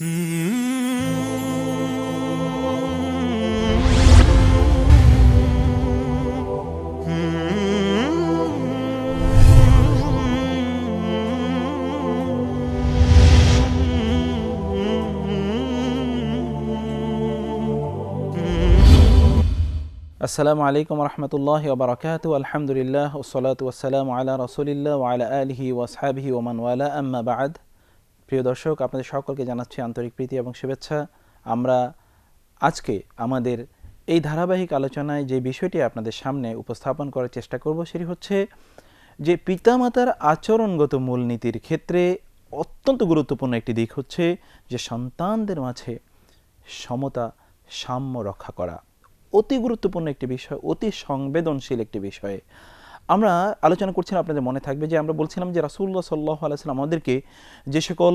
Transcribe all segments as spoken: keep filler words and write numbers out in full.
আসসালামু আলাইকুম রহমতুল্লাহি ওয়া বারাকাতুহু আলহামদুলিল্লাহ ওয়াসসালাতু ওয়াসসালামু আলা রাসূলিল্লাহ ওয়া আলা আলিহি ওয়া আসহাবিহি ওয়া মান ওয়ালা আম্মা বা'দ। প্রিয় দর্শক, আপনাদের সকলকে জানাচ্ছি আন্তরিক প্রীতি এবং শুভেচ্ছা। আমরা আজকে আমাদের এই ধারাবাহিক আলোচনায় যে বিষয়টি আপনাদের সামনে উপস্থাপন করার চেষ্টা করব সেটি হচ্ছে যে পিতামাতার আচরণগত মূলনীতির ক্ষেত্রে অত্যন্ত গুরুত্বপূর্ণ একটি দিক হচ্ছে যে সন্তানদের মাঝে সমতা সাম্য রক্ষা করা। অতি গুরুত্বপূর্ণ একটি বিষয়, অতি সংবেদনশীল একটি বিষয়ে আমরা আলোচনা করছিলাম। আপনাদের মনে থাকবে যে আমরা বলছিলাম যে রাসূলুল্লাহ সাল্লাল্লাহু আলাইহি ওয়াসাল্লাম আমাদেরকে যে সকল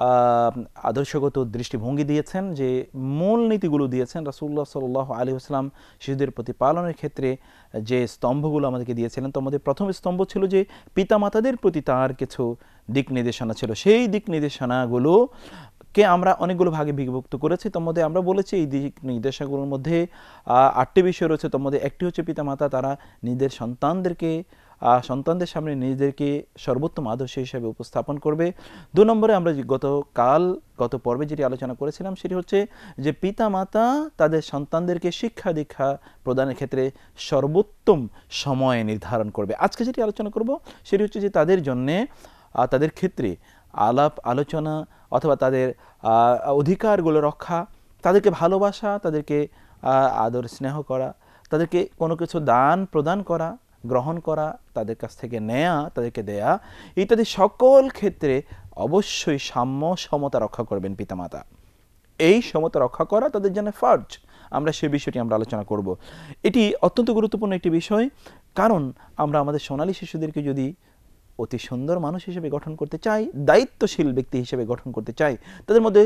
আদর্শগত দৃষ্টিভঙ্গি দিয়েছেন, যে মূল নীতিগুলো দিয়েছেন, রাসূলুল্লাহ সাল্লাল্লাহু আলাইহি ওয়াসাল্লাম শিশুদের প্রতি পালনের ক্ষেত্রে যে স্তম্ভগুলো আমাদেরকে দিয়েছিলেন, তো আমাদের প্রথম স্তম্ভ ছিল যে পিতামাতাদের প্রতি তার কিছু দিক নির্দেশনা ছিল। সেই দিক নির্দেশনাগুলো কে আমরা অনেকগুলো ভাগে বিভক্ত করেছি। তার মধ্যে আমরা বলেছি এই দিক নির্দেশনাগুলোর মধ্যে আটটি বিষয় রয়েছে। তার মধ্যে একটি হচ্ছে পিতামাতা তারা নিজেদের সন্তানদেরকে সন্তানদের সামনে নিজেদেরকে সর্বোত্তম আদর্শ হিসেবে উপস্থাপন করবে। দু নম্বরে আমরা গতকাল গত পর্বে যেটি আলোচনা করেছিলাম সেটি হচ্ছে যে পিতামাতা তাদের সন্তানদেরকে শিক্ষা দীক্ষা প্রদানের ক্ষেত্রে সর্বোত্তম সময় নির্ধারণ করবে। আজকে যেটি আলোচনা করব সেটি হচ্ছে যে তাদের জন্যে তাদের ক্ষেত্রে আলাপ আলোচনা অথবা তাদের অধিকারগুলো রক্ষা, তাদেরকে ভালোবাসা, তাদেরকে আদর স্নেহ করা, তাদেরকে কোনো কিছু দান প্রদান করা, গ্রহণ করা, তাদের কাছ থেকে নেয়া, তাদেরকে দেয়া, ইত্যাদি সকল ক্ষেত্রে অবশ্যই সাম্য সমতা রক্ষা করবেন পিতামাতা। এই সমতা রক্ষা করা তাদের জন্য ফরজ। আমরা সেই বিষয়টি আমরা আলোচনা করব। এটি অত্যন্ত গুরুত্বপূর্ণ একটি বিষয়, কারণ আমরা আমাদের সোনালী শিশুদেরকে যদি অতি সুন্দর মানুষ হিসেবে গঠন করতে চাই, দায়িত্বশীল ব্যক্তি হিসেবে গঠন করতে চাই, তাদের মধ্যে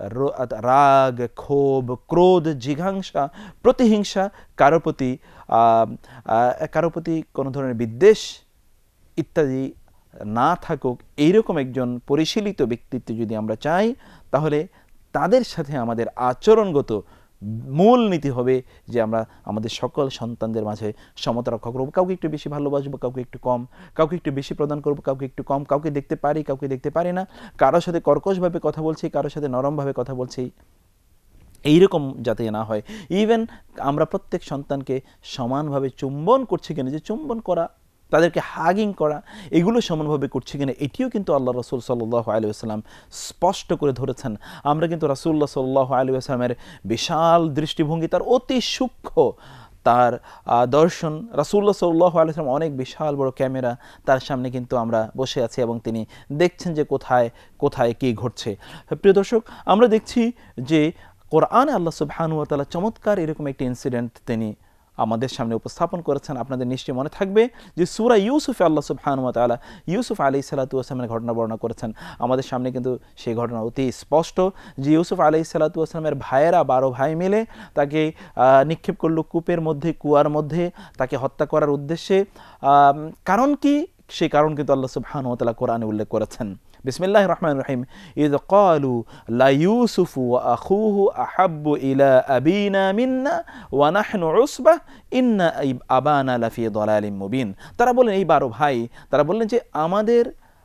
রাগ, ক্ষোভ, ক্রোধ, জিঘাংসা, প্রতিহিংসা, কারো প্রতি কারো প্রতি কোনো ধরনের বিদ্বেষ ইত্যাদি না থাকুক, এইরকম একজন পরিশীলিত ব্যক্তিত্ব যদি আমরা চাই, তাহলে তাদের সাথে আমাদের আচরণগত মূল নীতি হবে যে আমরা আমাদের সকল সন্তানদের মাঝে সমতা রক্ষা করবো। কাউকে একটু বেশি ভালোবাসবো, কাউকে একটু কম, কাউকে একটু বেশি প্রদান করবো, কাউকে একটু কম, কাউকে দেখতে পারি, কাউকে দেখতে পারি না, কারোর সাথে কর্কশভাবে কথা বলছি, কারোর সাথে নরমভাবে কথা বলছি, এইরকম যাতে না হয়। ইভেন আমরা প্রত্যেক সন্তানকে সমানভাবে চুম্বন করছি কিনা, যে চুম্বন করা, তাদেরকে হাগিং করা, এগুলো সমানভাবে করছে কিনা, এটিও কিন্তু আল্লাহ রাসূল সাল্লাল্লাহু আলাইহি ওয়াসাল্লাম স্পষ্ট করে ধরেছেন। আমরা কিন্তু রাসূলুল্লাহ সাল্লাল্লাহু আলাইহি ওয়াসাল্লামের বিশাল দৃষ্টিভঙ্গি, তার অতি সূক্ষ্ম তার দর্শন, রাসূলুল্লাহ সাল্লাল্লাহু আলাইহি ওয়াসাল্লাম অনেক বিশাল বড় ক্যামেরা, তার সামনে কিন্তু আমরা বসে আছি এবং তিনি দেখছেন যে কোথায় কোথায় কী ঘটছে। প্রিয় দর্শক, আমরা দেখছি যে কোরআনে আল্লাহ সুবহানাহু ওয়া তাআলা চমৎকার এরকম একটি ইনসিডেন্ট তিনি আমাদের সামনে উপস্থাপন করেছেন। আপনাদের নিশ্চয়ই মনে থাকবে যে সূরা ইউসুফে আল্লাহ সুবহানাহু ওয়া তাআলা ইউসুফ আলাইহিস সালাতু ওয়াস সালামের ঘটনা বর্ণনা করেছেন। আমাদের সামনে কিন্তু সেই ঘটনা অতি স্পষ্ট যে ইউসুফ আলাইহিস সালাতু ওয়াস সালামের ভাইয়েরা বারো ভাই মিলে তাকে নিক্ষেপ করলো কূপের মধ্যে, কুয়ার মধ্যে, তাকে হত্যা করার উদ্দেশ্যে। কারণ কি? সেই কারণ কিন্তু আল্লাহ সুবহানাহু ওয়া তাআলা কোরআনে উল্লেখ করেছেন। বিসমিল্লাহির রহমানির রহিম। ইয ক্বালু লা ইউসুফু ওয়া আখুহু আহাব্বু ইলা আবিনা মিন্না ওয়া নাহনু উসবাহ ইন্না আবানা লাফি দালালিম মুবিন। তারা বললেন, এই বারো ভাই, তারা বললেন যে আমাদের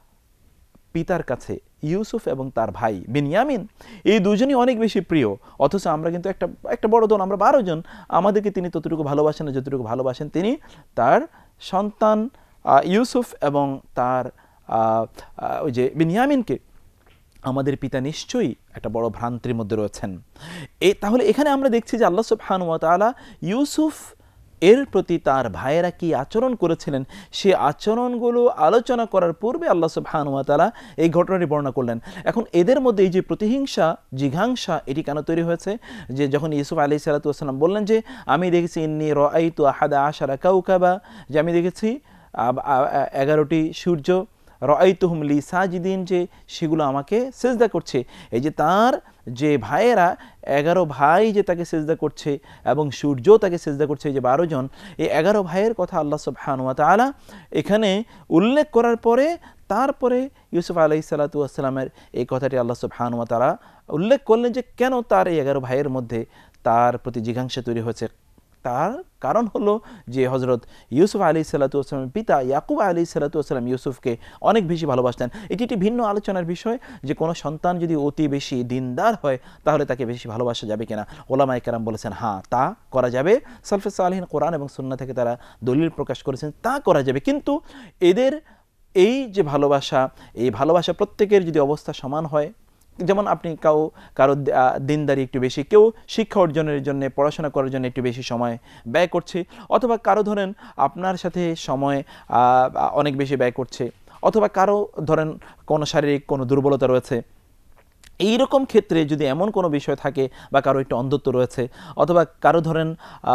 পিতার কাছে ইউসুফ এবং তার ভাই বিনয়ামিন এই দুজনই অনেক বেশি প্রিয়, অথচ আমরা কিন্তু একটা একটা বড় দল, আমরা বারো জন, আমাদেরকে তিনি ততটুকু ভালোবাসেন না যতটুকু ভালোবাসেন তিনি তার সন্তান ইউসুফ এবং তার ওই যে বিনয়ামিনকে। আমাদের পিতা নিশ্চয়ই একটা বড় ভ্রান্তির মধ্যে রয়েছেন। এ তাহলে এখানে আমরা দেখছি যে আল্লাহ সুবহানাহু ওয়া তাআলা ইউসুফ এর প্রতি তার ভাইয়েরা কি আচরণ করেছিলেন, সে আচরণগুলো আলোচনা করার পূর্বে আল্লাহ সুবহানাহু ওয়া তাআলা এই ঘটনাটি বর্ণনা করলেন। এখন এদের মধ্যে এই যে প্রতিহিংসা, জিঘাংসা, এটি কেন তৈরি হয়েছে? যে যখন ইউসুফ আলাইহিস সালাতু ওয়াস সালাম বললেন যে আমি দেখেছি ইন্নী রাআইতু আহাদা আশারা কাওকাবা, যে আমি দেখেছি এগারোটি সূর্য, রাআইতুহুম লি সাজিদিন, যে সেগুলো আমাকে সিজদা করছে। এই যে তার যে ভাইয়েরা এগারো ভাই যে তাকে সিজদা করছে এবং সূর্য তাকে সিজদা করছে, এই যে বারো জন, এই এগারো ভাইয়ের কথা আল্লাহ সুবহানাহু ওয়া তাআলা এখানে উল্লেখ করার পরে তারপরে ইউসুফ আলাইহিসসালাতু ওয়াসসালামের এই কথাটি আল্লাহ সুবহানাহু ওয়া তাআলা উল্লেখ করলেন যে কেন তার এই এগারো ভাইয়ের মধ্যে তার প্রতি জিজ্ঞাসা তৈরি হয়েছে। তার কারণ হলো যে হজরত ইউসুফ আলাইহিসসালাতু ওয়াসসালামের পিতা ইয়াকুব আলাইহিসসালাতু ওয়াসসালাম ইউসুফকে অনেক বেশি ভালোবাসতেন। এটি একটি ভিন্ন আলোচনার বিষয় যে কোনো সন্তান যদি অতি বেশি দিনদার হয় তাহলে তাকে বেশি ভালোবাসা যাবে কিনা। ওলামায়ে কেরাম বলেছেন হ্যাঁ, তা করা যাবে। সালফে সালেহিন কোরআন এবং সুন্নাহ থেকে তারা দলিল প্রকাশ করেছেন তা করা যাবে, কিন্তু এদের এই যে ভালোবাসা, এই ভালোবাসা প্রত্যেকের যদি অবস্থা সমান হয়, যেমন আপনি কাউ কারো দিনদারি একটু বেশি, কেউ শিক্ষা অর্জনের জন্য পড়াশোনা করার জন্য একটু বেশি সময় ব্যয় করছে, অথবা কারো ধরেন আপনার সাথে সময় অনেক বেশি ব্যয় করছে, অথবা কারো ধরেন কোনো শারীরিক কোনো দুর্বলতা রয়েছে, এই রকম ক্ষেত্রে যদি এমন কোনো বিষয় থাকে বা কারো একটু অন্ধত্ব রয়েছে, অথবা কারো ধরেন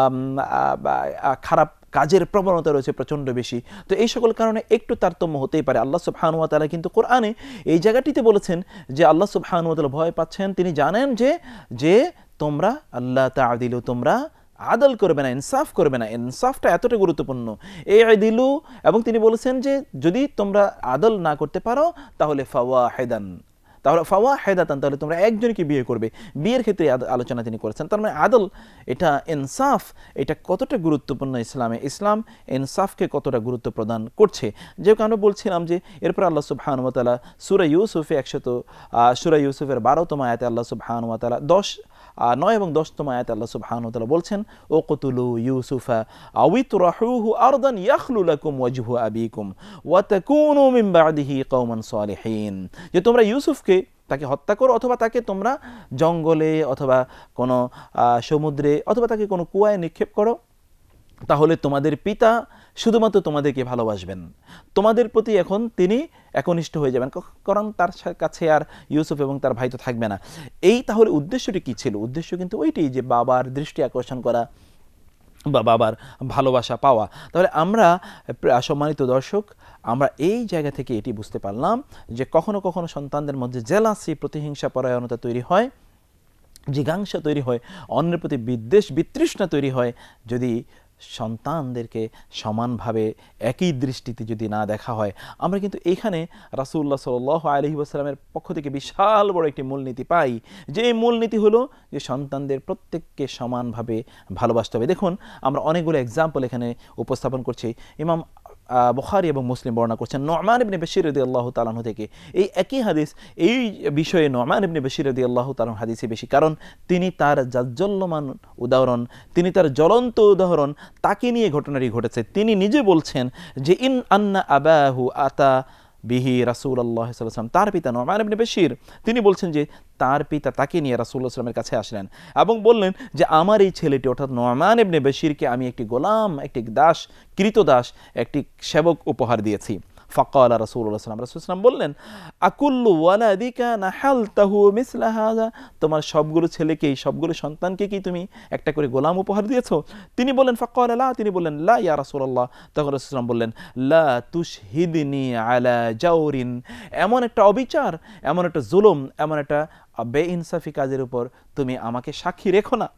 খারাপ কাজের প্রবণতা রয়েছে প্রচণ্ড বেশি, তো এই সকল কারণে একটু তারতম্য হতেই পারে। আল্লাহ সুবহানাহু ওয়া তাআলা কিন্তু কোরআনে এই জায়গাটিতে বলেছেন যে আল্লাহ সুবহানাহু ওয়া তাআলা ভয় পাচ্ছেন, তিনি জানেন যে যে তোমরা আল্লাহ তাআদিলু, তোমরা আদল করবে না, ইনসাফ করবে না। ইনসাফটা এতটা গুরুত্বপূর্ণ এই আদিলু, এবং তিনি বলেছেন যে যদি তোমরা আদল না করতে পারো তাহলে ফাওয়াহিদান, তাহলে ফাওয়া হেদাতান, তাহলে তোমরা একজনকে বিয়ে করবে। বিয়ের ক্ষেত্রে আলোচনা তিনি করেছেন। তার মানে আদল, এটা ইনসাফ, এটা কতটা গুরুত্বপূর্ণ ইসলামে, ইসলাম ইনসাফকে কতটা গুরুত্ব প্রদান করছে। যে কারণে বলছিলাম যে এরপর আল্লাহ সুবহানাহু ওয়া তাআলা সূরা ইউসুফে একশত সূরা ইউসুফের বারোতম আয়াতে আল্লাহ সুবহানাহু ওয়া তাআলা দশ নয় এবং দশতম আয়াতে আল্লাহ সুবহানাহু ওয়া তাআলা বলছেন উকতুলু ইউসুফা আও ইতরাহুহু আরদান ইয়াখলু লাকুম ওয়াজহু আবিকুম ওয়া তাকুনু মিন বাদিহি কওমান সালিহিন, যে তোমরা ইউসুফকে তাকে হত্যা করো, অথবা তাকে তোমরা জঙ্গলে অথবা কোনো সমুদ্রে অথবা তাকে কোনো কুয়ায় নিক্ষেপ করো, তাহলে তোমাদের পিতা শুধুমাত্র তোমাদেরকে ভালোবাসবেন, তোমাদের প্রতি এখন তিনি একনিষ্ঠ হয়ে যাবেন, কারণ তার কাছে আর ইউসুফ এবং তার ভাই তো থাকবে না। এই তাহলে উদ্দেশ্যটি কি ছিল? উদ্দেশ্য কিন্তু ওইটি যে বাবার দৃষ্টি আকর্ষণ করা বা বাবার ভালোবাসা পাওয়া। তাহলে আমরা সম্মানিত দর্শক, আমরা এই জায়গা থেকে এটি বুঝতে পারলাম যে কখনো কখনো সন্তানদের মধ্যে জেলাসি, প্রতিহিংসা পরায়ণতা তৈরি হয়, জিজ্ঞাসা তৈরি হয়, অন্যের প্রতি বিদ্বেষ বিতৃষ্ণা তৈরি হয় যদি সন্তানদেরকে সমানভাবে একই দৃষ্টিতে যদি না দেখা হয়। আমরা কিন্তু এখানে রাসূলুল্লাহ সাল্লাল্লাহু আলাইহি ওয়াসাল্লামের পক্ষ থেকে বিশাল বড় একটি মূলনীতি পাই, যে এই মূলনীতি হলো যে সন্তানদের প্রত্যেককে সমানভাবে ভালোবাসতে হবে। দেখুন আমরা অনেকগুলো এক্সাম্পল এখানে উপস্থাপন করছি। ইমাম বুখারী এবং মুসলিম বর্ণনা করছেন নু'মান ইবনে বশীর রাদিয়াল্লাহু তাআলা আনহু থেকে এই একই হাদিস। এই বিষয়ে নু'মান ইবনে বশীর রাদিয়াল্লাহু তাআলা হাদিসে বেশি, কারণ তিনি তার জাজ্জল্যমান উদাহরণ, তিনি তার জ্বলন্ত উদাহরণ, তাকে নিয়ে ঘটনাটি ঘটেছে। তিনি নিজে বলছেন যে ইন আন্না আবাহু আতা বিহি রাসূলুল্লাহ সাল্লাল্লাহু আলাইহি ওয়াসাল্লাম, তার পিতা নু'মান ইবনে বশীর, তিনি বলছেন যে তার পিতা তাকে নিয়ে রাসূলুল্লাহ সাল্লাল্লাহু আলাইহি ওয়াসাল্লামের কাছে আসলেন এবং বললেন যে আমার এই ছেলেটি অর্থাৎ নু'মান ইবনে বশীরকে আমি একটি গোলাম, একটি দাস, কৃতদাস, একটি সেবক উপহার দিয়েছি। ফাকালা রাসূলুল্লাহ সাল্লাল্লাহু আলাইহি ওয়াসাল্লাম বললেন আকুল্লু ওয়ালাদিকা নাহালতাহু মিসলা হাযা, তোমার সবগুলো ছেলেকে, সবগুলো সন্তানকে কি তুমি একটা করে গোলাম উপহার দিয়েছো? তিনি বললেন ফাকালা লা, তিনি বললেন লা ইয়া রাসূলুল্লাহ। তখন রাসূলুল্লাহ সাল্লাল্লাহু আলাইহি ওয়াসাল্লাম বললেন লা তুশহিদনি আলা জাওরিন, এমন একটা অবিচার, এমন একটা জুলুম, এমন একটা বেইনসাফি কাজের উপর তুমি আমাকে সাক্ষী রেখো না।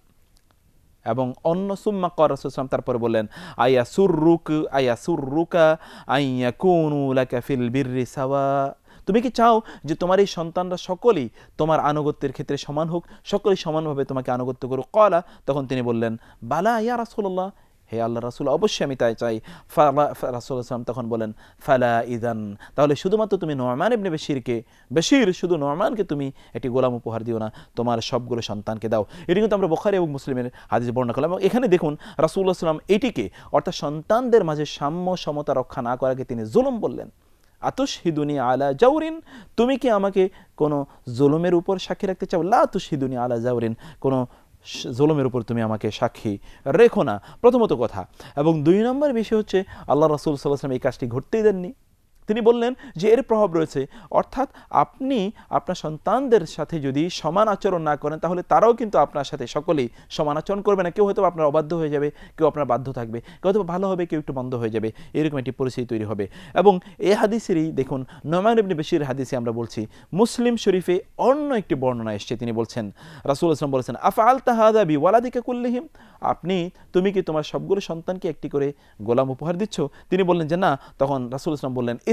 এবং অন্য সুম্মা কর রাসূলুল্লাহ সাল্লাল্লাহু আলাইহি ওয়াসাল্লাম তারপরে বললেন আয়া সুররুক আয়া সুররুকা আইয়াকুনু লাকা ফিল বিররি সাওয়া, তুমি কি চাও যে তোমার এই সন্তানরা সকলেই তোমার আনুগত্যের ক্ষেত্রে সমান হোক, সকলেই সমানভাবে তোমাকে আনুগত্য করুক? ক্বালা, তখন তিনি বললেন বালা ইয়া রাসূলুল্লাহ, হে আল্লাহ রাসূল, অবশ্যই আমি তাই চাই। রাসূলুল্লাহ সাল্লাম তখন বলেন ফালা ইদান, তাহলে শুধুমাত্র তুমি নু'মান ইবনে বশীরকে, বশীর শুধু নু'মানকে তুমি একটি গোলাম উপহার দিও না, তোমার সবগুলো সন্তানকে দাও। এটি কিন্তু আমরা বুখারী এবং মুসলিমের হাদিস বর্ণনা করলাম। এবং এখানে দেখুন রাসূলুল্লাহ সাল্লাম এটিকে অর্থাৎ সন্তানদের মাঝে সাম্য সমতা রক্ষা না করাকে তিনি জুলুম বললেন। আতুশহিদুনি আলা জাওরিন, তুমি কি আমাকে কোনো জুলুমের উপর সাক্ষী রাখতে চাও? লা তুশহিদুনি আলা জাওরিন, কোনো জুলুমের উপর তুমি আমাকে সাক্ষী রেখো না, প্রথমত কথা। এবং দুই নম্বর বিষয় হচ্ছে আল্লাহ রাসূল সাল্লাল্লাহু আলাইহি ওয়াসাল্লাম এই কাজটি ঘটতেই দেননি। তিনি বললেন যে এর প্রভাব রয়েছে, অর্থাৎ আপনি আপনার সন্তানদের সাথে যদি সমান আচরণ না করেন তাহলে তারাও কিন্তু আপনার সাথে সকলেই সমান আচরণ করবে না। কেউ হয়তো আপনার অবাধ্য হয়ে যাবে, কেউ আপনার বাধ্য থাকবে, কেউ হয়তো ভালো হবে, কেউ একটু মন্দ হয়ে যাবে, এরকম একটি পরিস্থিতি তৈরি হবে। এবং এই হাদিসেরই দেখুন নু'মান ইবনে বশীর হাদিসে আমরা বলছি, মুসলিম শরীফে অন্য একটি বর্ণনা এসেছে, তিনি বলছেন রাসূলুল্লাহ সাল্লাল্লাহু আলাইহি ওয়াসাল্লাম বলেছেন আফআলতা হাযা বিওয়ালাদিকা কুল্লিহিম, আপনি তুমি কি তোমার সবগুলো সন্তানকে একটি করে গোলাম উপহার দিচ্ছ? তিনি বললেন যে না। তখন রাসূলুল্লাহ সাল্লাল্লাহু আলাইহি ওয়াসাল্লাম বললেন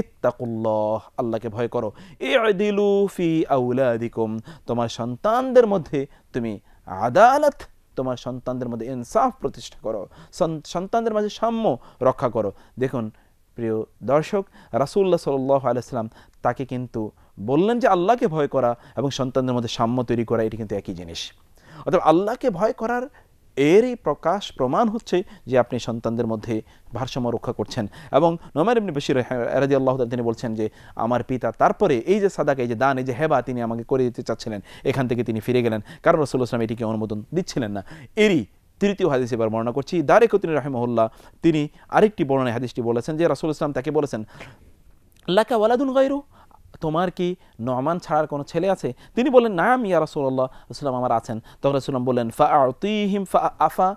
ইত্তাকুল্লাহ, আল্লাহকে ভয় করো। ইদিলু ফি আউলাদিকুম, তোমার সন্তানদের মধ্যে তুমি আদালত, তোমার সন্তানদের মধ্যে ইনসাফ প্রতিষ্ঠা করো, সন্তানদের মাঝে সাম্য রক্ষা করো। দেখুন প্রিয় দর্শক, রাসূলুল্লাহ সাল্লাল্লাহু আলাইহি ওয়াসাল্লাম তাকে কিন্তু বললেন যে আল্লাহকে ভয় করা এবং সন্তানদের মধ্যে সাম্য তৈরি করা এটি কিন্তু একই জিনিস। অর্থাৎ আল্লাহকে ভয় করার এরই প্রকাশ প্রমাণ হচ্ছে যে আপনি সন্তানদের মধ্যে ভারসাম্য রক্ষা করছেন। এবং নোমান ইবনে বশীর রাদিয়াল্লাহু তাআলা তিনি বলছেন যে আমার পিতা তারপরে এই যে সাদাকা, এই যে দান, এই যে হেবা তিনি আমাকে করে দিতে চাচ্ছিলেন, এখান থেকে তিনি ফিরে গেলেন, কারণ রাসূলুল্লাহ সাল্লাল্লাহু আলাইহি ওয়াসাল্লাম এটিকে অনুমোদন দিচ্ছিলেন না। এরই তৃতীয় হাদিস এবার বর্ণনা করছি। দারিকুতনি রাহিমাহুল্লাহ তিনি আরেকটি বর্ণনায় হাদিসটি বলেছেন যে রাসূলুল্লাহ সাল্লাল্লাহু আলাইহি ওয়াসাল্লাম তাকে বলেছেন, লাকা ওয়ালাদুন গায়রু, তোমার কি নোমান ছাড়ার কোনো ছেলে আছে? তিনি বললেন, নাম ইয়া রাসূলুল্লাহ, রাসূলুল্লাহ আমার আছেন। তখন রাসূলুল্লাহ বললেন, ফা আতিহিম ফা আফা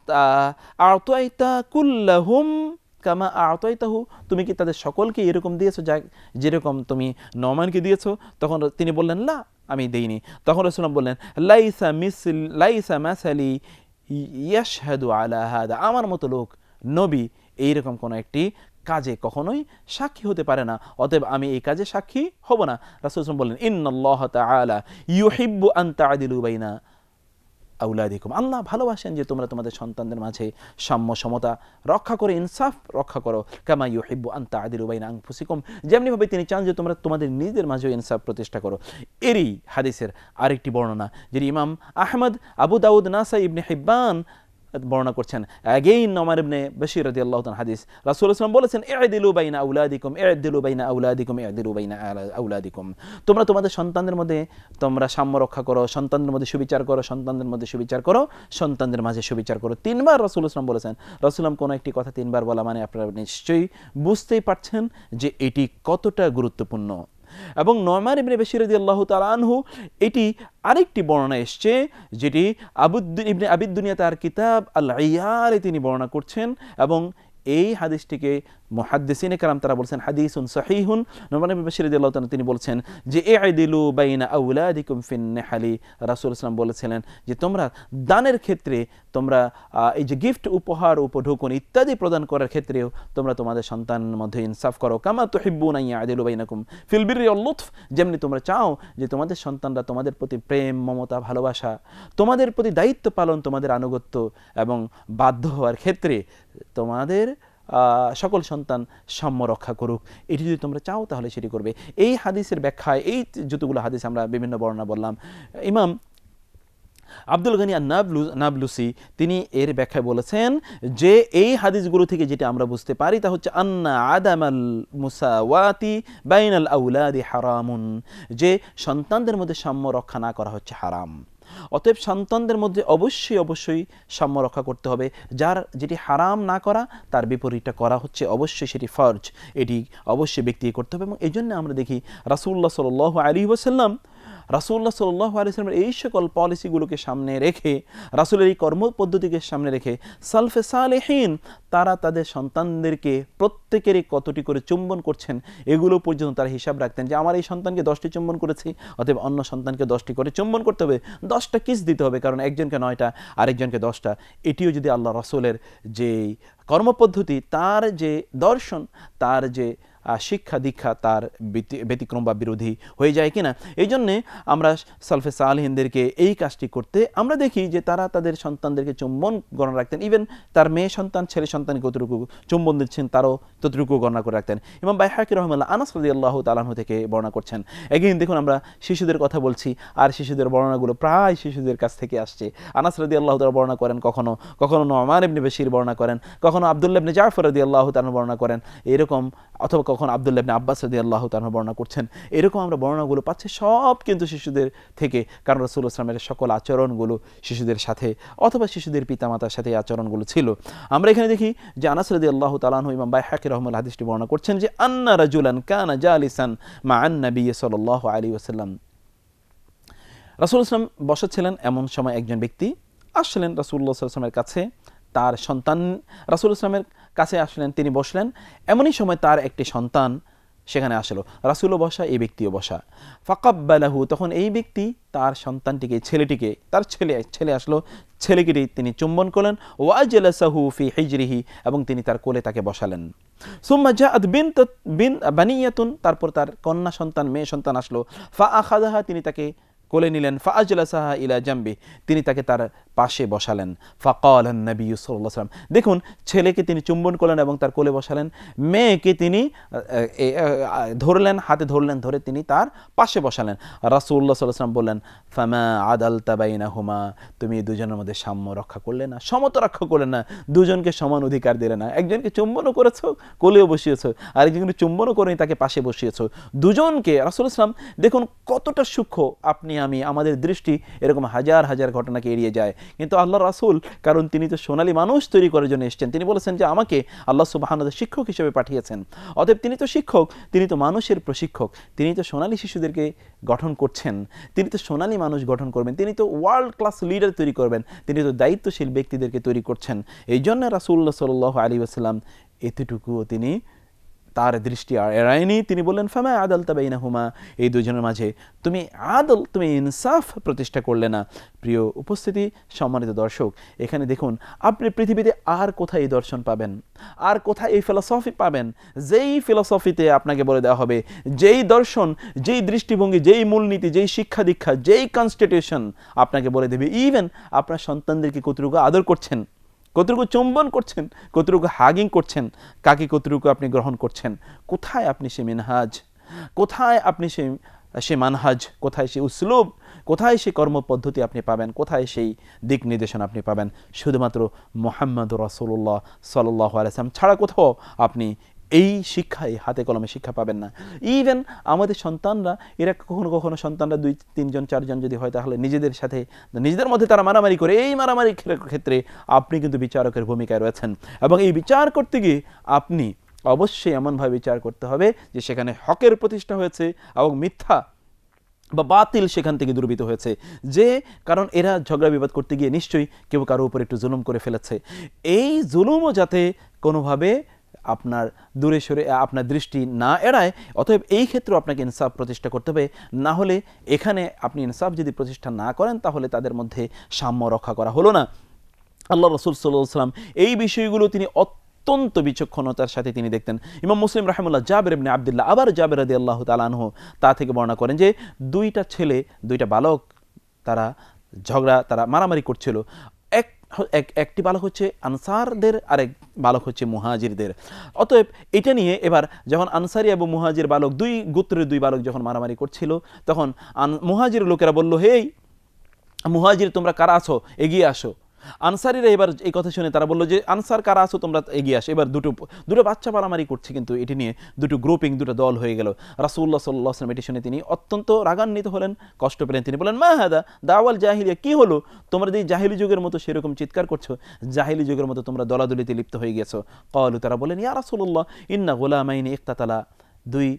আতাইতা কুল্লাহুম কামা আতাইতাহু, তুমি কি তাদের সকলকে এরকম দিয়েছো যা যেরকম তুমি নোমানকে দিয়েছো? তখন তিনি বললেন, লা, আমি দেইনি। তখন রাসূলুল্লাহ বললেন, লাইসা মিসল লাইসা মাসালি ইয়াশহাদু আলা হাদা, আমার মতো লোক নবী এইরকম কোনো একটি কাজে কখনোই সাক্ষী হতে পারে না, অতএব আমি এই কাজে সাক্ষী হব না। রাসূলুল্লাহ সাল্লাল্লাহু আলাইহি ওয়াসাল্লাম বললেন, ইন্নাল্লাহ তাআলা ইউহিব্বু আন তা'দিলু বাইনা আউলাদিকুম, আল্লাহ ভালোবাসেন যে তোমরা তোমাদের সন্তানদের মাঝে সাম্য সমতা রক্ষা করে, ইনসাফ রক্ষা করো। কামা ইউহিব্বু আন তা'দিলু বাইনা আনফুসিকুম, যেমনিভাবে তিনি চান যে তোমরা তোমাদের নিজেদের মাঝেও ইনসাফ প্রতিষ্ঠা করো। এরই হাদিসের আরেকটি বর্ণনা যেটি ইমাম আহমদ, আবু দাউদ, নাসাই, ইবনে হিব্বান বর্ণনা করছেন। অ্যাগেইন নোমান ইবনে বশীর রাদিয়াল্লাহু তাআলা হাদিস, রাসূলুল্লাহ সাল্লাল্লাহু আলাইহি ওয়াসাল্লাম বলেছেন, ইদিলু বাইনা আউলাদিকুম ইদিলু বাইনা আউলাদিকুম ইদিলু বাইনা আউলাদিকুম, তোমরা তোমাদের সন্তানদের মধ্যে তোমরা সাম্য রক্ষা করো, সন্তানদের মধ্যে সুবিচার করো, সন্তানদের মধ্যে সুবিচার করো, সন্তানদের মাঝে সুবিচার করো। তিনবার রাসূলুল্লাহ সাল্লাল্লাহু আলাইহি ওয়াসাল্লাম বলেছেন। রাসূলুল্লাহ কোনো একটি কথা তিনবার বলা মানে আপনারা নিশ্চয়ই বুঝতেই পারছেন যে এটি কতটা গুরুত্বপূর্ণ। এবং নোমান ইবনে বশীর রাদিয়াল্লাহু তাআলা আনহু এটি আরেকটি বর্ণনা এসছে যেটি আবু ইবনে আবি দুনিয়া তার কিতাব আল ইয়ালে তিনি বর্ণনা করছেন। এবং এই হাদিসটিকে মুহাদ্দিসিনে কেরাম তারা বলছেন হাদিসুন সহিহুন। নোমান ইবনে বশীর রাদিয়াল্লাহু তাআলা তিনি বলছেন যে ইদিলু বাইনা আউলাদিকুম ফিন নিহালি, রাসূলুল্লাহ সাল্লাল্লাহু আলাইহি ওয়াসাল্লাম বলেছিলেন যে তোমরা দানের ক্ষেত্রে, তোমরা এই যে গিফট, উপহার, উপঢৌকন ইত্যাদি প্রদান করার ক্ষেত্রেও তোমরা তোমাদের সন্তানের মধ্যে ইনসাফ করো। কামা তুহিব্বুনা ইয়াদিলু বাইনাকুম ফিল বিররি ওয়াল লুতফ, যেমনি তোমরা চাও যে তোমাদের সন্তানরা তোমাদের প্রতি প্রেম, মমতা, ভালোবাসা, তোমাদের প্রতি দায়িত্ব পালন, তোমাদের আনুগত্য এবং বাধ্য হওয়ার ক্ষেত্রে তোমাদের সকল সন্তান সাম্য রক্ষা করুক। এটি যদি তোমরা চাও তাহলে সেটি করবে। এই হাদিসের ব্যাখ্যায়, এই যতগুলো হাদিস আমরা বিভিন্ন বর্ণনা বললাম, ইমাম আব্দুল গনি আন-নাবলুসি তিনি এর ব্যাখ্যায় বলেছেন যে এই হাদিসগুলো থেকে যেটা আমরা বুঝতে পারি তা হচ্ছে আন্না আদামাল মুসাওয়াতি বাইনাল আউলাদি হারামুন, যে সন্তানদের মধ্যে সাম্য রক্ষা না করা হচ্ছে হারাম। অতএব সন্তানদের মধ্যে অবশ্যই অবশ্যই সাম্য রক্ষা করতে হবে। যার যেটি হারাম না করা তার বিপরীতটা করা হচ্ছে অবশ্যই সেটি ফরজ, এটি অবশ্যই ব্যক্তি করতে হবে। এবং এই জন্য আমরা দেখি রাসূলুল্লাহ সাল্লাল্লাহু আলাইহি ওয়াসাল্লাম রাসূলুল্লাহ সাল্লাল্লাহু আলাইহি ওয়াসাল্লামের এই সকল পলিসিগুলোকে সামনে রেখে, রাসূলের এই কর্মপদ্ধতিকে সামনে রেখে সালফে সালেহিন তারা তাদের সন্তানদেরকে প্রত্যেকেরই কতটি করে চুম্বন করছেন এগুলো পর্যন্ত তারা হিসাব রাখতেন যে আমার এই সন্তানকে দশটি চুম্বন করেছি, অতএব অন্য সন্তানকে দশটি করে চুম্বন করতে হবে, দশটা কিস দিতে হবে, কারণ একজনকে নয়টা আরেকজনকে দশটা। এটিও যদি আল্লাহ রাসূলের যে কর্মপদ্ধতি, তার যে দর্শন, তার যে শিক্ষা দীক্ষা তার ব্যতিক্রম বা বিরোধী হয়ে যায় কিনা। এই জন্যে আমরা সালফে সালেহিনদেরকে এই কাজটি করতে আমরা দেখি যে তারা তাদের সন্তানদেরকে চুম্বন গণনা রাখতেন। ইভেন তার মেয়ে সন্তান, ছেলে সন্তানকে কতটুকু চুম্বন দিচ্ছেন তারও ততটুকু গণনা করে রাখতেন। ইমাম বাইহাকি রাহিমাহুল্লাহ আনাস রাদিয়াল্লাহু তাআলা আনহু থেকে বর্ণনা করছেন। এগেইন দেখুন, আমরা শিশুদের কথা বলছি আর শিশুদের বর্ণনাগুলো প্রায় শিশুদের কাছ থেকে আসছে। আনাস রাদিয়াল্লাহু তাআলা বর্ণনা করেন, কখনো কখনো নোমান ইবনে বশীর বর্ণনা করেন, কখনো আব্দুল্লাহ ইবনে জাফর রাদিয়াল্লাহু তাআলা বর্ণনা করেন, এরকম, অথবা কখন আব্দুল্লাহ ইবনে আব্বাস রাদিয়াল্লাহু তাআলা বর্ণনা করছেন। এরকম আমরা বর্ণনাগুলো পাচ্ছি সব কিন্তু শিশুদের থেকে, কারণ রাসূলুল্লাহ সাল্লাল্লাহু আলাইহি ওয়াসাল্লামের সকল আচরণগুলো শিশুদের সাথে অথবা শিশুদের পিতামাতার সাথে আচরণগুলো ছিল। আমরা এখানে দেখি যে আনাস রাদিয়াল্লাহু তাআলা আনহু, ইমাম বাইহাকি রাহিমাহুল্লাহ হাদিসটি বর্ণনা করছেন যে আন্না রাজুলান কানা জালিসান মা'আন নবী সাল্লাল্লাহু আলাইহি ওয়াসাল্লাম, রাসূলুল্লাহ সাল্লাল্লাহু আলাইহি ওয়াসাল্লাম বসেছিলেন, এমন সময় একজন ব্যক্তি আসলেন রাসূলুল্লাহ সাল্লাল্লাহু আলাইহি ওয়াসাল্লামের কাছে, তার সন্তান রাসূলুল্লাহ সাল্লাল্লাহু আলাইহি ওয়াসাল্লামের কাছে আসলেন, তিনি বসলেন, এমনই সময় তার একটি সন্তান সেখানে আসলো, রাসূলও বসা, এই ব্যক্তিও বসা। ফাকাব্বালাহু, তখন এই ব্যক্তি তার সন্তানটিকে, ছেলেটিকে, তার ছেলে ছেলে আসলো, ছেলেকে তিনি চুম্বন করলেন। ওয়াজলাসাহু ফি হিজরিহি, এবং তিনি তার কোলে তাকে বসালেন। সুম্মা জাআত বিনত বিন বানিয়াতুন, তারপর তার কন্যা সন্তান মেয়ে সন্তান আসলো। ফা আখাযাহা, তিনি তাকে কোলে নিলেন। ফা আজলাসাহা ইলা জামবি, তিনি তাকে তার পাশে বসালেন। ফাকালা নবী সাল্লাল্লাহু আলাইহি ওয়াসাল্লাম, দেখুন ছেলেকে তিনি চুম্বন করলেন এবং তার কোলে বসালেন, মেয়েকে তিনি ধরলেন, হাতে ধরলেন, ধরে তিনি তার পাশে বসালেন। রাসূলুল্লাহ সাল্লাল্লাহু আলাইহি ওয়াসাল্লাম বললেন, ফামা আদালতা বাইনাহুমা, তুমি দুজনের মধ্যে সাম্য রক্ষা করলে না, সমতা রক্ষা করলে না, দুজনকে সমান অধিকার দিলে না। একজনকে চুম্বনও করেছো, কোলেও বসিয়েছো, আরেকজনকে চুম্বনও করে তাকে পাশে বসিয়েছো। দুজনকে রাসূলুল্লাহ সাল্লাল্লাহু আলাইহি ওয়াসাল্লাম, দেখুন কতটা সূক্ষ্ম, আপনি আমি আমাদের দৃষ্টি এরকম হাজার হাজার ঘটনাকে এড়িয়ে যায়, কিন্তু আল্লাহ রাসূল, কারণ তিনি তো সোনালী মানুষ তৈরি করার জন্য এসেছেন, তিনি বলেছেন যে আমাকে আল্লাহ সুবহানাহু ওয়া তাআলা শিক্ষক হিসেবে পাঠিয়েছেন, অতএব তিনি তো শিক্ষক, তিনি তো মানুষের প্রশিক্ষক, তিনি তো সোনালী শিশুদেরকে গঠন করছেন, তিনি তো সোনালী মানুষ গঠন করবেন, তিনি তো ওয়ার্ল্ড ক্লাস লিডার তৈরি করবেন, তিনি তো দায়িত্বশীল ব্যক্তিদেরকে তৈরি করছেন। এই জন্য রাসূলুল্লাহ সাল্লাল্লাহু আলাইহি ওয়াসাল্লাম এতটুকুও তিনি তার দৃষ্টি এড়ায়নি। তিনি বললেন, ফামা আদালতা বাইনাহুমা, এই দুজনের মাঝে তুমি আদল, তুমি ইনসাফ প্রতিষ্ঠা করলে না। প্রিয় উপস্থিতি, সম্মানিত দর্শক, এখানে দেখুন আপনি পৃথিবীতে আর কোথায় এই দর্শন পাবেন, আর কোথায় এই ফিলসফি পাবেন, যেই ফিলসফিতে আপনাকে বলে দেওয়া হবে, যেই দর্শন, যেই দৃষ্টিভঙ্গি, যেই মূলনীতি, যেই শিক্ষা দীক্ষা, যেই কনস্টিটিউশন আপনাকে বলে দেবে ইভেন আপনার সন্তানদেরকে কতটুকু আদর করছেন, কতটুকু চুম্বন করছেন, কতটুকু হাগিং করছেন, কাকে কতটুকু আপনি গ্রহণ করছেন, কোথায় আপনি সে মিনহাজ, কোথায় আপনি সে সে মানহাজ, কোথায় সে উসলুব, কোথায় সে কর্মপদ্ধতি আপনি পাবেন, কোথায় সেই দিক নির্দেশনা আপনি পাবেন, শুধুমাত্র মুহাম্মদুর রাসূলুল্লাহ সাল্লাল্লাহু আলাইহি ওয়াসাল্লাম ছাড়া কোথাও আপনি এই শিক্ষায় হাতে কলমে শিক্ষা পাবেন না। ইভেন আমাদের সন্তানরা, এরা কখনো কখনো সন্তানরা দুই তিনজন চারজন যদি হয়, তাহলে নিজেদের সাথে নিজেদের মধ্যে তারা মারামারি করে, এই মারামারি ক্ষেত্রে আপনি কিন্তু বিচারকের ভূমিকায় রয়েছেন, এবং এই বিচার করতে গিয়ে আপনি অবশ্যই এমনভাবে বিচার করতে হবে যে সেখানে হকের প্রতিষ্ঠা হয়েছে এবং মিথ্যা বা বাতিল সেখান থেকে দুর্বৃত হয়েছে, যে কারণ এরা ঝগড়া বিবাদ করতে গিয়ে নিশ্চয়ই কেউ কারো উপর একটু জুলুম করে ফেলেছে, এই জুলুমও যাতে কোনোভাবে আপনার দূরে সরে আপনার দৃষ্টি না এড়ায়। অতএব এই ক্ষেত্রে আপনাকে ইনসাফ প্রতিষ্ঠা করতে হবে, না হলে এখানে আপনি ইনসাফ যদি প্রতিষ্ঠা না করেন তাহলে তাদের মধ্যে সাম্য রক্ষা করা হলো না। আল্লাহ রাসূল সাল্লাল্লাহু আলাইহি ওয়াসাল্লাম এই বিষয়গুলো তিনি অত্যন্ত বিচক্ষণতার সাথে তিনি দেখতেন। ইমাম মুসলিম রাহিমাহুল্লাহ জাবের ইবনে আব্দুল্লাহ, আবার জাবের রাদিয়াল্লাহু তাআলা আনহু তা থেকে বর্ণনা করেন যে দুইটা ছেলে, দুইটা বালক, তারা ঝগড়া, তারা মারামারি করছিল। এক একটি বালক হচ্ছে আনসারদের, আরেক বালক হচ্ছে মুহাজিরদের। অতএব এটা নিয়ে এবার যখন আনসারি এবং মুহাজির বালক, দুই গোত্রের দুই বালক যখন মারামারি করছিল, তখন মুহাজির লোকেরা বলল, হেই মুহাজির তোমরা কারা আছো, এগিয়ে আসো। আনসারিরা এবার এই কথা শুনে তারা বললো যে আনসার কারা আছো তোমরা এগিয়ে আসো। এবার দুটো দুটো বাচ্চা মারামারি করছে, কিন্তু এটি নিয়ে দুটো গ্রুপিং, দুটো দল হয়ে গেল। রাসূলুল্লাহ সাল্লাল্লাহু আলাইহি ওয়াসাল্লাম এটি শুনে তিনি অত্যন্ত রাগান্বিত হলেন, কষ্ট পেলেন। তিনি বলেন, মা হাদা দাওয়াল জাহিলিয়া, কি হলো তোমরা এই জাহিলি যুগের মতো সেরকম চিৎকার করছো, জাহিলি যুগের মতো তোমরা দলাদলিতে লিপ্ত হয়ে গেছো। ক্বালু, তারা বলেন, ইয়া রাসূলুল্লাহ ইন্না গুলামাইনি ইকতাতালা, দুই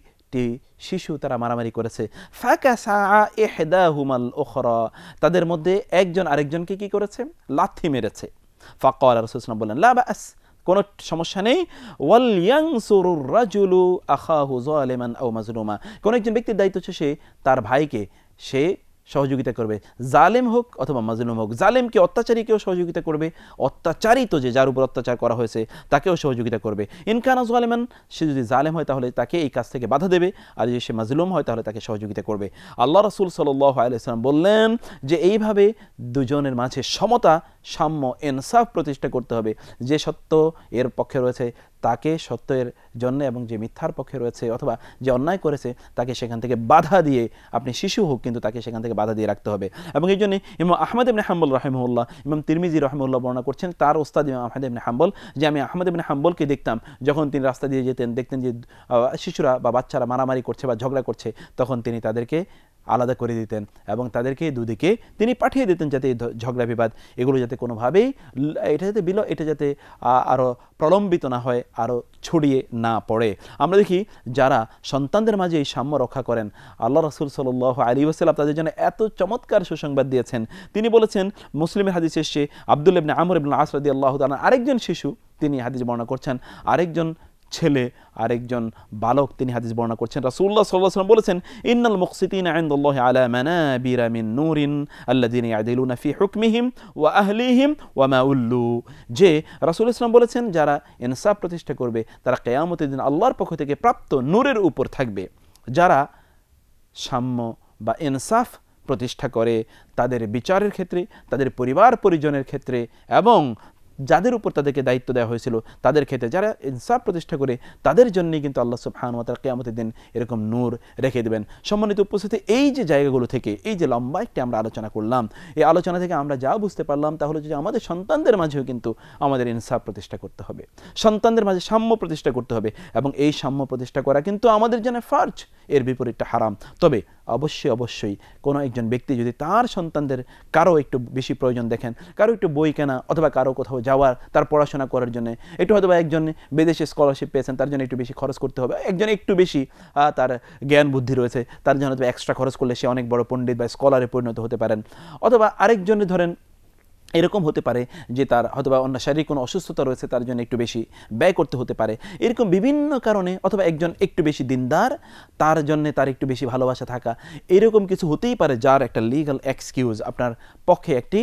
শিশু তারা মারামারি করেছে। ফাকাসা ইহদাহুমাল উখরা, তাদের মধ্যে একজন আরেকজনকে কি করেছে, লাথি মেরেছে। ফাকাল রাসূলুল্লাহ সাল্লাল্লাহু আলাইহি ওয়াসাল্লাম বলেন, লা বাস, কোনো সমস্যা নেই। ওয়াল ইয়ানসুরুর রাজুলু আখাহু যালিমান আও মাজলুমা, কোন একজন ব্যক্তির দায়িত্ব হচ্ছে সে তার ভাইকে সে সহযোগিতা করবে, জালেম হোক অথবা মাজলুম হোক। জালেমকে, অত্যাচারীকেও সহযোগিতা করবে, অত্যাচারিত যে যার উপর অত্যাচার করা হয়েছে তাকেও সহযোগিতা করবে। ইনকানা জালেমান, সে যদি জালেম হয় তাহলে তাকে এই কাজ থেকে বাধা দেবে, আর যদি সে মাজলুম হয় তাহলে তাকে সহযোগিতা করবে। আল্লাহ রাসূল সাল্লাল্লাহু আলাইহি ওয়াসাল্লাম বললেন যে এইভাবে দুজনের মাঝে সমতা, সাম্য, ইনসাফ প্রতিষ্ঠা করতে হবে। যে সত্য এর পক্ষে রয়েছে তাকে সত্যের জন্য, এবং যে মিথ্যার পক্ষে রয়েছে অথবা যে অন্যায় করেছে তাকে সেখান থেকে বাধা দিয়ে, আপনি শিশু হোক কিন্তু তাকে সেখান থেকে বাধা দিয়ে রাখতে হবে। এবং এই জন্য ইমাম আহমদ ইবনে হাম্বল রাহিমাহুল্লাহ, ইমাম তিরমিজি রাহিমাহুল্লাহ বর্ণনা করছেন তার ওস্তাদ ইমাম আহমদ ইবনে হাম্বল, যে আমি আহমদ ইবনে হাম্বলকে দেখতাম যখন তিনি রাস্তা দিয়ে যেতেন, দেখতেন যে শিশুরা বা বাচ্চারা মারামারি করছে বা ঝগড়া করছে, তখন তিনি তাদেরকে আলাদা করে দিতেন এবং তাদেরকে দুদিকে তিনি পাঠিয়ে দিতেন, যাতে এই ঝগড়া বিবাদ এগুলো যাতে কোনোভাবেই এটা যাতে বিল এটা যাতে আরও প্রলম্বিত না হয়, আরও ছড়িয়ে না পড়ে। আমরা দেখি যারা সন্তানদের মাঝে এই সাম্য রক্ষা করেন, আল্লাহ রাসূল সাল্লাল্লাহু আলাইহি ওয়াসাল্লাম তাদের জন্য এত চমৎকার সুসংবাদ দিয়েছেন। তিনি বলেছেন, মুসলিমের হাদিসে এসেছে, আব্দুল্লাহ ইবনে আমর ইবনে আস রাদিয়াল্লাহু তাআলা আরেকজন শিশু, তিনি হাদিস বর্ণনা করছেন, আরেকজন ছেলে আরেকজন বালক, তিনি হাদিস বর্ণনা করছেন। রাসূলুল্লাহ সাল্লাল্লাহু আলাইহি ওয়াসাল্লাম বলেছেন, ইন্নাল মুকসিতিনা ইনদাল্লাহি আলা মানাবিরা মিন নূরিন আল্লাযিনা ইয়াদিলুনা ফি হুকমিহিম ওয়া আহলিহিম ওয়া মা উল্লু, যে রাসূলুল্লাহ সাল্লাল্লাহু আলাইহি ওয়াসাল্লাম বলেছেন যারা ইনসাফ প্রতিষ্ঠা করবে তারা কিয়ামতের দিন আল্লাহর পক্ষ থেকে প্রাপ্ত নূরের উপর থাকবে। যারা সাম্য বা ইনসাফ প্রতিষ্ঠা করে তাদের বিচারের ক্ষেত্রে, তাদের পরিবার পরিজনের ক্ষেত্রে এবং যাদের উপর তাদেরকে দায়িত্ব দেওয়া হয়েছিল তাদের ক্ষেত্রে, যারা ইনসাফ প্রতিষ্ঠা করে তাদের জন্যই কিন্তু আল্লাহ সুবহানাহু ওয়া তাআলা কিয়ামতের দিন এরকম নূর রেখে দেবেন। সম্মানিত উপস্থিতি, এই যে জায়গাগুলো থেকে এই যে লম্বা একটি আমরা আলোচনা করলাম, এই আলোচনা থেকে আমরা যা বুঝতে পারলাম তা হলো যে আমাদের সন্তানদের মাঝেও কিন্তু আমাদের ইনসাফ প্রতিষ্ঠা করতে হবে, সন্তানদের মাঝে সাম্য প্রতিষ্ঠা করতে হবে, এবং এই সাম্য প্রতিষ্ঠা করা কিন্তু আমাদের জন্য ফরজ, এর বিপরীতটা হারাম। তবে অবশ্যই অবশ্যই কোনো একজন ব্যক্তি যদি তার সন্তানদের কারো একটু বেশি প্রয়োজন দেখেন, কারো একটু বই কেনা অথবা কারো কোথাও যাওয়ার, তার পড়াশোনা করার জন্য একটু হয়তো বা একজন বিদেশে স্কলারশিপ পেয়েছেন তার জন্য একটু বেশি খরচ করতে হবে, একজন একটু বেশি তার জ্ঞান বুদ্ধি রয়েছে তার জন্য এক্সট্রা খরচ করলে সে অনেক বড় পণ্ডিত বা স্কলারে পরিণত হতে পারেন, অথবা আরেকজনে ধরেন এরকম হতে পারে যে তার হয়তো বা অন্য শারীরিক কোনো অসুস্থতা রয়েছে তার জন্য একটু বেশি ব্যয় করতে হতে পারে, এরকম বিভিন্ন কারণে, অথবা একজন একটু বেশি দিনদার তার জন্য তার একটু বেশি ভালোবাসা থাকা, এরকম কিছু হতেই পারে যার একটা লিগ্যাল এক্সকিউজ আপনার পক্ষে একটি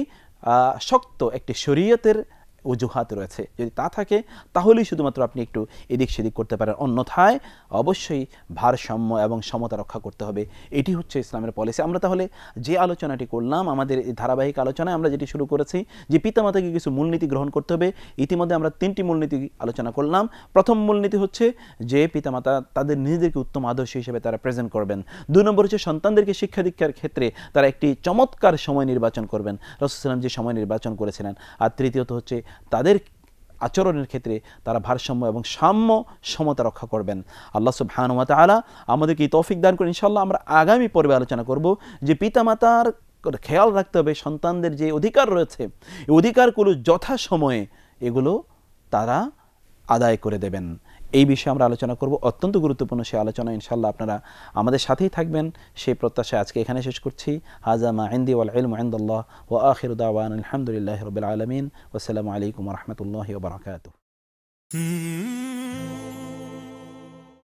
শক্ত একটি শরীয়তের অজুহাত রয়েছে। যদি তা থাকে তাহলেই শুধুমাত্র আপনি একটু এদিক সেদিক করতে পারেন, অন্যথায় অবশ্যই ভারসাম্য এবং সমতা রক্ষা করতে হবে। এটি হচ্ছে ইসলামের পলিসি। আমরা তাহলে যে আলোচনাটি করলাম, আমাদের এই ধারাবাহিক আলোচনায় আমরা যেটি শুরু করেছি যে পিতামাতাকে কিছু মূলনীতি গ্রহণ করতে হবে, ইতিমধ্যে আমরা তিনটি মূলনীতি আলোচনা করলাম। প্রথম মূলনীতি হচ্ছে যে পিতামাতা তাদের নিজেদেরকে উত্তম আদর্শ হিসেবে তারা প্রেজেন্ট করবেন। দুই নম্বর হচ্ছে সন্তানদেরকে শিক্ষা দীক্ষার ক্ষেত্রে তারা একটি চমৎকার সময় নির্বাচন করবেন, রাসূলুল্লাহ সাল্লাল্লাহু আলাইহি ওয়াসাল্লাম যে সময় নির্বাচন করেছিলেন। আর তৃতীয়ত হচ্ছে তাদের আচরণের ক্ষেত্রে তারা ভারসাম্য এবং সাম্য সমতা রক্ষা করবেন। আল্লাহ সুবহানাহু ওয়া তাআলা আমাদেরকে এই তৌফিক দান করেন। ইনশাআল্লাহ আমরা আগামী পর্বে আলোচনা করব যে পিতামাতার খেয়াল রাখতে হবে সন্তানদের যে অধিকার রয়েছে, এই অধিকারগুলো যথাসময়ে এগুলো তারা আদায় করে দেবেন। এই বিষয়ে আমরা আলোচনা করব, অত্যন্ত গুরুত্বপূর্ণ সেই আলোচনা। ইনশাআল্লাহ আপনারা আমাদের সাথেই থাকবেন সেই প্রত্যাশায় আজকে এখানে শেষ করছি। হাযা মা ইনদি ওয়াল ইলমু ইনদাল্লাহ ওয়া আখিরু দাওয়ানা আলহামদুলিল্লাহি রাব্বিল আলামিন ওয়া আসসালামু আলাইকুম ওয়া রাহমাতুল্লাহি ওয়া বারাকাতুহু।